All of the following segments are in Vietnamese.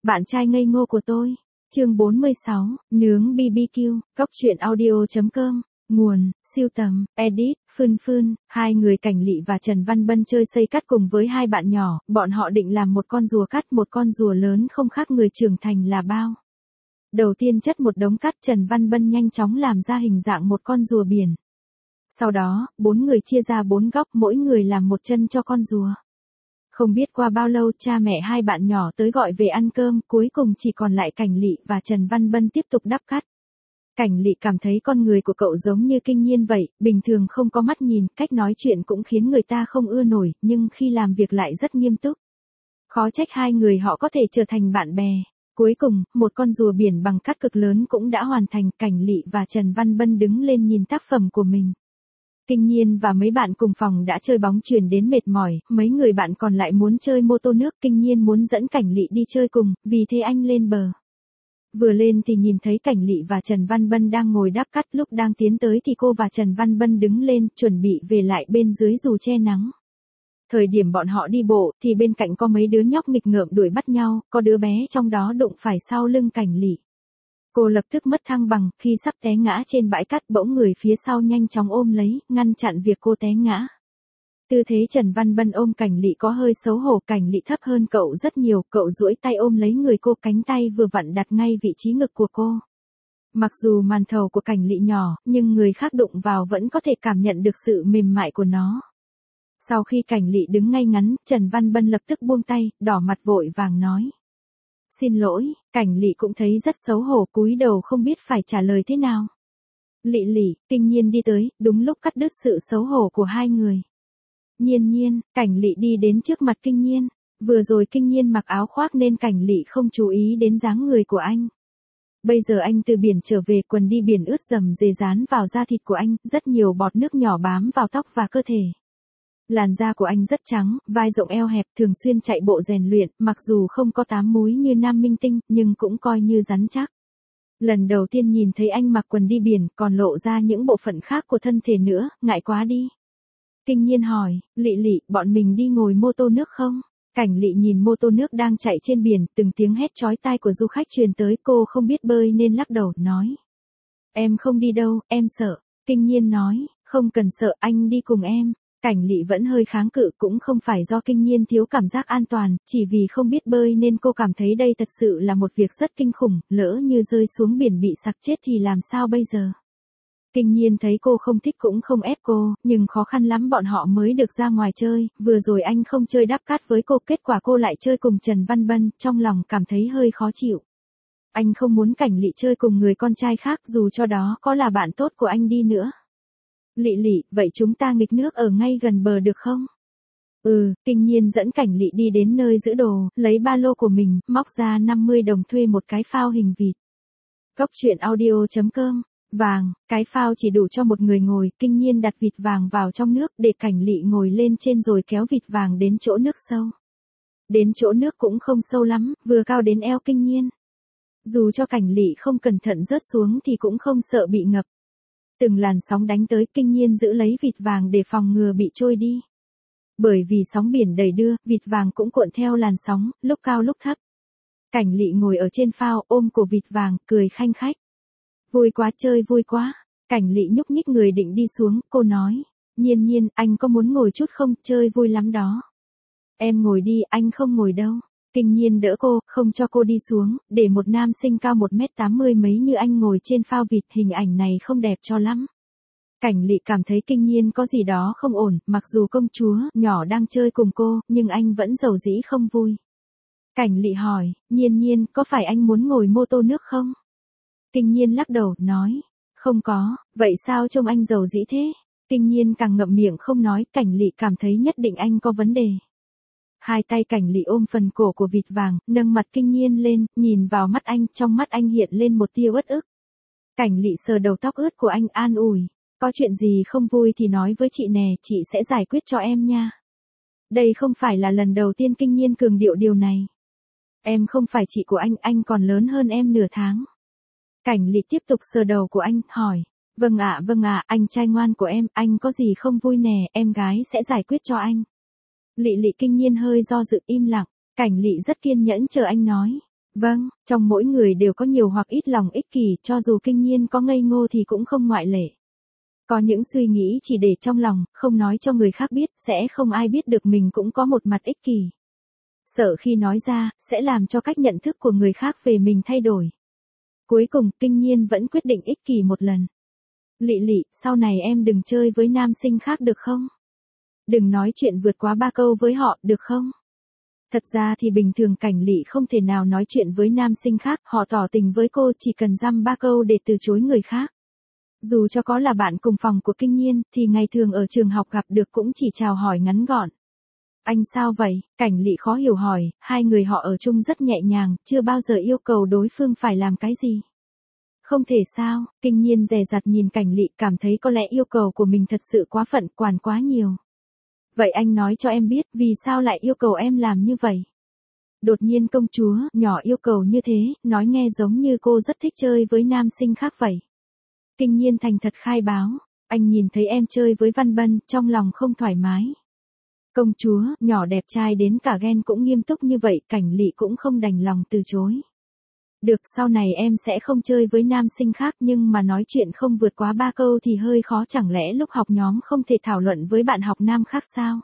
Bạn trai ngây ngô của tôi. Chương 46, nướng BBQ, goctruyện audio.com. Nguồn, siêu tầm, edit, Phương, hai người Cảnh Lị và Trần Văn Bân chơi xây cắt cùng với hai bạn nhỏ, bọn họ định làm một con rùa cắt, một con rùa lớn không khác người trưởng thành là bao. Đầu tiên chất một đống cắt, Trần Văn Bân nhanh chóng làm ra hình dạng một con rùa biển. Sau đó, 4 người chia ra 4 góc, mỗi người làm một chân cho con rùa. Không biết qua bao lâu, cha mẹ hai bạn nhỏ tới gọi về ăn cơm, cuối cùng chỉ còn lại Cảnh Lị và Trần Văn Bân tiếp tục đắp cắt. Cảnh Lị cảm thấy con người của cậu giống như Kinh Nhiên vậy, bình thường không có mắt nhìn, cách nói chuyện cũng khiến người ta không ưa nổi, nhưng khi làm việc lại rất nghiêm túc. Khó trách hai người họ có thể trở thành bạn bè. Cuối cùng, một con rùa biển bằng cắt cực lớn cũng đã hoàn thành, Cảnh Lị và Trần Văn Bân đứng lên nhìn tác phẩm của mình. Kinh Nhiên và mấy bạn cùng phòng đã chơi bóng chuyền đến mệt mỏi, mấy người bạn còn lại muốn chơi mô tô nước, Kinh Nhiên muốn dẫn Cảnh Lị đi chơi cùng, vì thế anh lên bờ. Vừa lên thì nhìn thấy Cảnh Lị và Trần Văn Bân đang ngồi đắp cắt, lúc đang tiến tới thì cô và Trần Văn Bân đứng lên, chuẩn bị về lại bên dưới dù che nắng. Thời điểm bọn họ đi bộ, thì bên cạnh có mấy đứa nhóc nghịch ngợm đuổi bắt nhau, có đứa bé trong đó đụng phải sau lưng Cảnh Lị. Cô lập tức mất thăng bằng, khi sắp té ngã trên bãi cát bỗng người phía sau nhanh chóng ôm lấy, ngăn chặn việc cô té ngã. Tư thế Trần Văn Bân ôm Cảnh Lị có hơi xấu hổ, Cảnh Lị thấp hơn cậu rất nhiều, cậu duỗi tay ôm lấy người cô, cánh tay vừa vặn đặt ngay vị trí ngực của cô. Mặc dù màn thầu của Cảnh Lị nhỏ, nhưng người khác đụng vào vẫn có thể cảm nhận được sự mềm mại của nó. Sau khi Cảnh Lị đứng ngay ngắn, Trần Văn Bân lập tức buông tay, đỏ mặt vội vàng nói. Xin lỗi, Cảnh Lị cũng thấy rất xấu hổ, cúi đầu không biết phải trả lời thế nào. Lị, Kinh Nhiên đi tới, đúng lúc cắt đứt sự xấu hổ của hai người. Nhiên, Cảnh Lị đi đến trước mặt Kinh Nhiên. Vừa rồi Kinh Nhiên mặc áo khoác nên Cảnh Lị không chú ý đến dáng người của anh. Bây giờ anh từ biển trở về, quần đi biển ướt dầm dề dán vào da thịt của anh, rất nhiều bọt nước nhỏ bám vào tóc và cơ thể. Làn da của anh rất trắng, vai rộng eo hẹp, thường xuyên chạy bộ rèn luyện, mặc dù không có 8 múi như nam minh tinh, nhưng cũng coi như rắn chắc. Lần đầu tiên nhìn thấy anh mặc quần đi biển, còn lộ ra những bộ phận khác của thân thể nữa, ngại quá đi. Kinh Nhiên hỏi, Lị, bọn mình đi ngồi mô tô nước không? Cảnh Lị nhìn mô tô nước đang chạy trên biển, từng tiếng hét chói tai của du khách truyền tới, cô không biết bơi nên lắc đầu, nói. Em không đi đâu, em sợ. Kinh Nhiên nói, không cần sợ, anh đi cùng em. Cảnh Lị vẫn hơi kháng cự, cũng không phải do Kinh Nhiên thiếu cảm giác an toàn, chỉ vì không biết bơi nên cô cảm thấy đây thật sự là một việc rất kinh khủng, lỡ như rơi xuống biển bị sặc chết thì làm sao bây giờ. Kinh Nhiên thấy cô không thích cũng không ép cô, nhưng khó khăn lắm bọn họ mới được ra ngoài chơi, vừa rồi anh không chơi đắp cát với cô, kết quả cô lại chơi cùng Trần Văn Bân, trong lòng cảm thấy hơi khó chịu. Anh không muốn Cảnh Lị chơi cùng người con trai khác dù cho đó có là bạn tốt của anh đi nữa. Lị, vậy chúng ta nghịch nước ở ngay gần bờ được không? Kinh Nhiên dẫn Cảnh Lị đi đến nơi giữ đồ, lấy ba lô của mình, móc ra 50 đồng thuê một cái phao hình vịt. Goctruyện audio.com. Vàng, cái phao chỉ đủ cho một người ngồi, Kinh Nhiên đặt vịt vàng vào trong nước để Cảnh Lị ngồi lên trên rồi kéo vịt vàng đến chỗ nước sâu. Đến chỗ nước cũng không sâu lắm, vừa cao đến eo Kinh Nhiên. Dù cho Cảnh Lị không cẩn thận rớt xuống thì cũng không sợ bị ngập. Từng làn sóng đánh tới, Kinh Nhiên giữ lấy vịt vàng để phòng ngừa bị trôi đi. Bởi vì sóng biển đầy đưa, vịt vàng cũng cuộn theo làn sóng, lúc cao lúc thấp. Cảnh Lị ngồi ở trên phao, ôm cổ vịt vàng, cười khanh khách. Vui quá, chơi vui quá. Cảnh Lị nhúc nhích người định đi xuống, cô nói. Nhiên, anh có muốn ngồi chút không, chơi vui lắm đó. Em ngồi đi, anh không ngồi đâu. Kinh Nhiên đỡ cô, không cho cô đi xuống, để một nam sinh cao 1m80 mấy như anh ngồi trên phao vịt, hình ảnh này không đẹp cho lắm. Cảnh Lị cảm thấy Kinh Nhiên có gì đó không ổn, mặc dù công chúa nhỏ đang chơi cùng cô, nhưng anh vẫn dầu dĩ không vui. Cảnh Lị hỏi, Nhiên, có phải anh muốn ngồi mô tô nước không? Kinh Nhiên lắc đầu, nói, không có, vậy sao trông anh dầu dĩ thế? Kinh Nhiên càng ngậm miệng không nói, Cảnh Lị cảm thấy nhất định anh có vấn đề. Hai tay Cảnh Lị ôm phần cổ của vịt vàng, nâng mặt Kinh Nhiên lên, nhìn vào mắt anh, trong mắt anh hiện lên một tia uất ức. Cảnh Lị sờ đầu tóc ướt của anh, an ủi, có chuyện gì không vui thì nói với chị nè, chị sẽ giải quyết cho em nha. Đây không phải là lần đầu tiên Kinh Nhiên cường điệu điều này. Em không phải chị của anh còn lớn hơn em nửa tháng. Cảnh Lị tiếp tục sờ đầu của anh, hỏi, vâng ạ, anh trai ngoan của em, anh có gì không vui nè, em gái sẽ giải quyết cho anh. Lị, Kinh Nhiên hơi do dự im lặng, Cảnh Lị rất kiên nhẫn chờ anh nói. Vâng, trong mỗi người đều có nhiều hoặc ít lòng ích kỷ, cho dù Kinh Nhiên có ngây ngô thì cũng không ngoại lệ. Có những suy nghĩ chỉ để trong lòng, không nói cho người khác biết, sẽ không ai biết được mình cũng có một mặt ích kỷ. Sợ khi nói ra, sẽ làm cho cách nhận thức của người khác về mình thay đổi. Cuối cùng, Kinh Nhiên vẫn quyết định ích kỷ một lần. Lị Lị, sau này em đừng chơi với nam sinh khác được không? Đừng nói chuyện vượt quá 3 câu với họ, được không? Thật ra thì bình thường Cảnh Lị không thể nào nói chuyện với nam sinh khác, họ tỏ tình với cô chỉ cần dăm 3 câu để từ chối người khác. Dù cho có là bạn cùng phòng của Kinh Nhiên, thì ngày thường ở trường học gặp được cũng chỉ chào hỏi ngắn gọn. Anh sao vậy? Cảnh Lị khó hiểu hỏi, hai người họ ở chung rất nhẹ nhàng, chưa bao giờ yêu cầu đối phương phải làm cái gì. Không thể sao? Kinh Nhiên dè dặt nhìn Cảnh Lị, cảm thấy có lẽ yêu cầu của mình thật sự quá phận, quản quá nhiều. Vậy anh nói cho em biết, vì sao lại yêu cầu em làm như vậy? Đột nhiên công chúa nhỏ yêu cầu như thế, nói nghe giống như cô rất thích chơi với nam sinh khác vậy. Kinh Nhiên thành thật khai báo, anh nhìn thấy em chơi với Văn Bân, trong lòng không thoải mái. Công chúa nhỏ đẹp trai đến cả ghen cũng nghiêm túc như vậy, Cảnh Lị cũng không đành lòng từ chối. Được, sau này em sẽ không chơi với nam sinh khác, nhưng mà nói chuyện không vượt quá 3 câu thì hơi khó, chẳng lẽ lúc học nhóm không thể thảo luận với bạn học nam khác sao?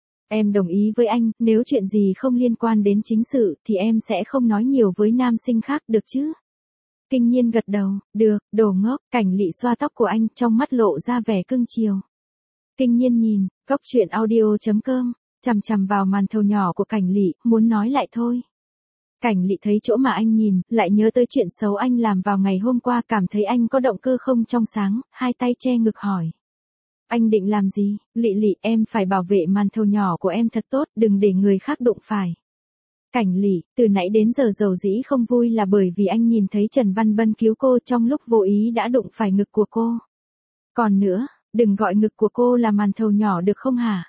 Em đồng ý với anh, nếu chuyện gì không liên quan đến chính sự thì em sẽ không nói nhiều với nam sinh khác, được chứ? Kinh Nhiên gật đầu, được, đồ ngốc. Cảnh Lị xoa tóc của anh, trong mắt lộ ra vẻ cưng chiều. Kinh Nhiên nhìn, góc truyện audio.com, chằm chằm vào màn thầu nhỏ của Cảnh Lị, muốn nói lại thôi. Cảnh Lị thấy chỗ mà anh nhìn, lại nhớ tới chuyện xấu anh làm vào ngày hôm qua, cảm thấy anh có động cơ không trong sáng, hai tay che ngực hỏi. Anh định làm gì? Lị Lị, em phải bảo vệ màn thầu nhỏ của em thật tốt, đừng để người khác đụng phải. Cảnh Lị, từ nãy đến giờ dầu dĩ không vui là bởi vì anh nhìn thấy Trần Văn Bân cứu cô trong lúc vô ý đã đụng phải ngực của cô. Còn nữa, đừng gọi ngực của cô là màn thầu nhỏ được không hả?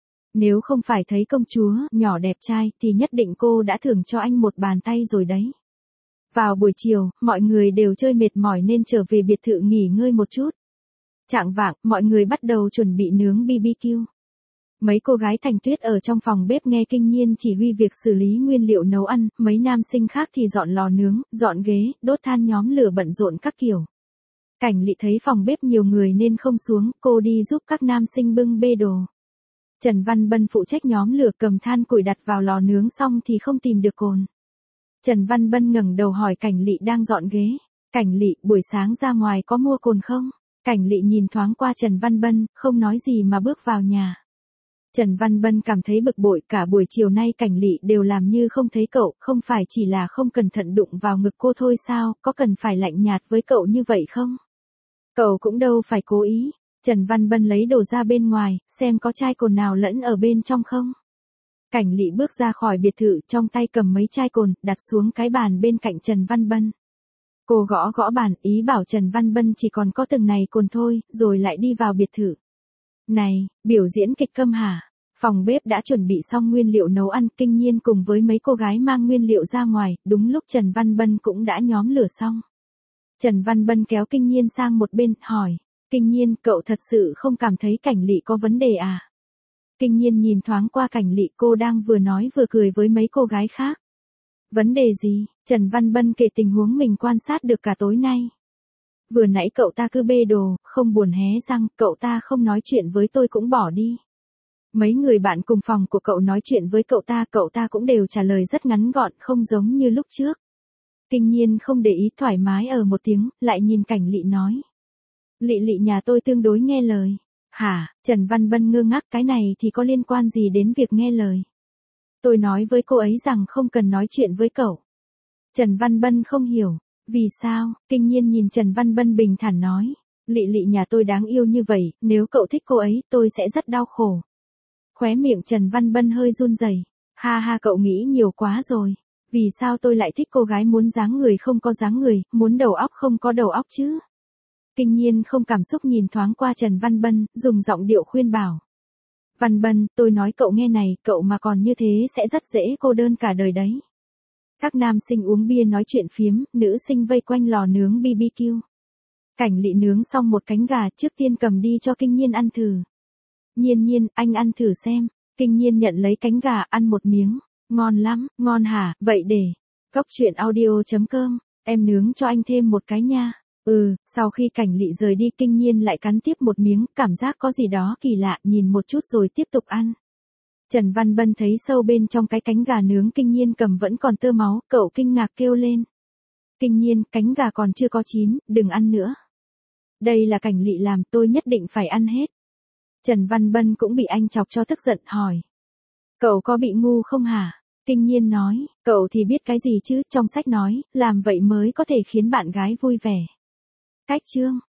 Nếu không phải thấy công chúa nhỏ đẹp trai thì nhất định cô đã thưởng cho anh một bàn tay rồi đấy. Vào buổi chiều, mọi người đều chơi mệt mỏi nên trở về biệt thự nghỉ ngơi một chút. Chạng vạng, mọi người bắt đầu chuẩn bị nướng BBQ. Mấy cô gái Thành Tuyết ở trong phòng bếp nghe Kinh Nhiên chỉ huy việc xử lý nguyên liệu nấu ăn, mấy nam sinh khác thì dọn lò nướng, dọn ghế, đốt than, nhóm lửa, bận rộn các kiểu. Cảnh Lị thấy phòng bếp nhiều người nên không xuống, cô đi giúp các nam sinh bưng bê đồ. Trần Văn Bân phụ trách nhóm lửa, cầm than củi đặt vào lò nướng xong thì không tìm được cồn. Trần Văn Bân ngẩng đầu hỏi Cảnh Lị đang dọn ghế. Cảnh Lị, buổi sáng ra ngoài có mua cồn không? Cảnh Lị nhìn thoáng qua Trần Văn Bân, không nói gì mà bước vào nhà. Trần Văn Bân cảm thấy bực bội, cả buổi chiều nay Cảnh Lị đều làm như không thấy cậu, không phải chỉ là không cẩn thận đụng vào ngực cô thôi sao, có cần phải lạnh nhạt với cậu như vậy không? Cậu cũng đâu phải cố ý. Trần Văn Bân lấy đồ ra bên ngoài, xem có chai cồn nào lẫn ở bên trong không. Cảnh Lị bước ra khỏi biệt thự, trong tay cầm mấy chai cồn, đặt xuống cái bàn bên cạnh Trần Văn Bân. Cô gõ gõ bàn, ý bảo Trần Văn Bân chỉ còn có từng này cồn thôi, rồi lại đi vào biệt thự. Này, biểu diễn kịch câm hả? Phòng bếp đã chuẩn bị xong nguyên liệu nấu ăn, Kinh Nhiên cùng với mấy cô gái mang nguyên liệu ra ngoài, đúng lúc Trần Văn Bân cũng đã nhóm lửa xong. Trần Văn Bân kéo Kinh Nhiên sang một bên, hỏi. Kinh Nhiên, cậu thật sự không cảm thấy Cảnh Lị có vấn đề à? Kinh Nhiên nhìn thoáng qua Cảnh Lị, cô đang vừa nói vừa cười với mấy cô gái khác. Vấn đề gì? Trần Văn Bân kể tình huống mình quan sát được cả tối nay. Vừa nãy cậu ta cứ bê đồ, không buồn hé răng, cậu ta không nói chuyện với tôi cũng bỏ đi. Mấy người bạn cùng phòng của cậu nói chuyện với cậu ta cũng đều trả lời rất ngắn gọn, không giống như lúc trước. Kinh Nhiên không để ý, thoải mái ở một tiếng, lại nhìn Cảnh Lị nói. Lị Lị nhà tôi tương đối nghe lời. Hả? Trần Văn Bân ngơ ngác, cái này thì có liên quan gì đến việc nghe lời? Tôi nói với cô ấy rằng không cần nói chuyện với cậu. Trần Văn Bân không hiểu. Vì sao? Kinh Nhiên nhìn Trần Văn Bân bình thản nói. Lị Lị nhà tôi đáng yêu như vậy, nếu cậu thích cô ấy, tôi sẽ rất đau khổ. Khóe miệng Trần Văn Bân hơi run rẩy. Ha ha, cậu nghĩ nhiều quá rồi. Vì sao tôi lại thích cô gái muốn dáng người không có dáng người, muốn đầu óc không có đầu óc chứ? Kinh Nhiên không cảm xúc nhìn thoáng qua Trần Văn Bân, dùng giọng điệu khuyên bảo. Văn Bân, tôi nói cậu nghe này, cậu mà còn như thế sẽ rất dễ cô đơn cả đời đấy. Các nam sinh uống bia nói chuyện phiếm, nữ sinh vây quanh lò nướng BBQ. Cảnh Lị nướng xong một cánh gà, trước tiên cầm đi cho Kinh Nhiên ăn thử. Nhiên Nhiên, anh ăn thử xem. Kinh Nhiên nhận lấy cánh gà, ăn một miếng. Ngon lắm, ngon hả, vậy để. Cóc truyện audio.com, em nướng cho anh thêm một cái nha. Sau khi Cảnh Lị rời đi Kinh Nhiên lại cắn tiếp một miếng, cảm giác có gì đó kỳ lạ, nhìn một chút rồi tiếp tục ăn. Trần Văn Bân thấy sâu bên trong cái cánh gà nướng Kinh Nhiên cầm vẫn còn tơ máu, cậu kinh ngạc kêu lên. Kinh Nhiên, cánh gà còn chưa có chín, đừng ăn nữa. Đây là Cảnh Lị làm, tôi nhất định phải ăn hết. Trần Văn Bân cũng bị anh chọc cho tức giận, hỏi. Cậu có bị ngu không hả? Kinh Nhiên nói, cậu thì biết cái gì chứ, trong sách nói, làm vậy mới có thể khiến bạn gái vui vẻ. Cách chương